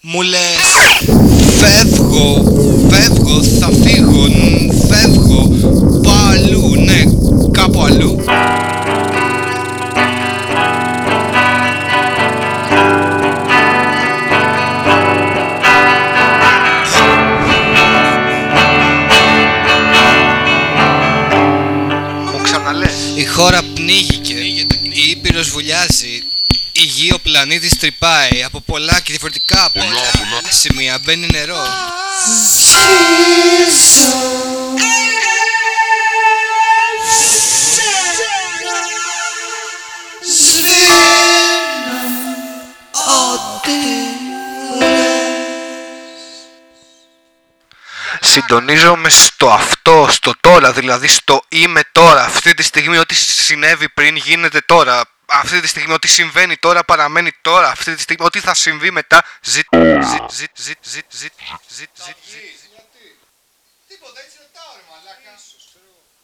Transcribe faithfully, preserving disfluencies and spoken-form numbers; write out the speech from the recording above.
Μου λες φεύγω, φεύγω, θα φύγω, φεύγω, πάω αλλού, ναι, κάπου αλλού. Μου ξαναλές. Η χώρα πνίγηκε, η Ήπειρος βουλιάζει, η γη ο πλανήτης τρυπάει, από πολλά και διαφορετικά σημεία μπαίνει νερό. Συντονίζομαι στο αυτό, στο τώρα, δηλαδή στο είμαι τώρα. Αυτή τη στιγμή ό,τι συνέβη πριν γίνεται τώρα. Αυτή τη στιγμή ό,τι συμβαίνει τώρα παραμένει τώρα. Αυτή τη στιγμή ό,τι θα συμβεί μετά ζητ, ζητ, ζητ, ζητ, ζητ, ζητ, ζητ, ζητ. Τίποτα, έτσι ρωτάω ρε μαλάκα.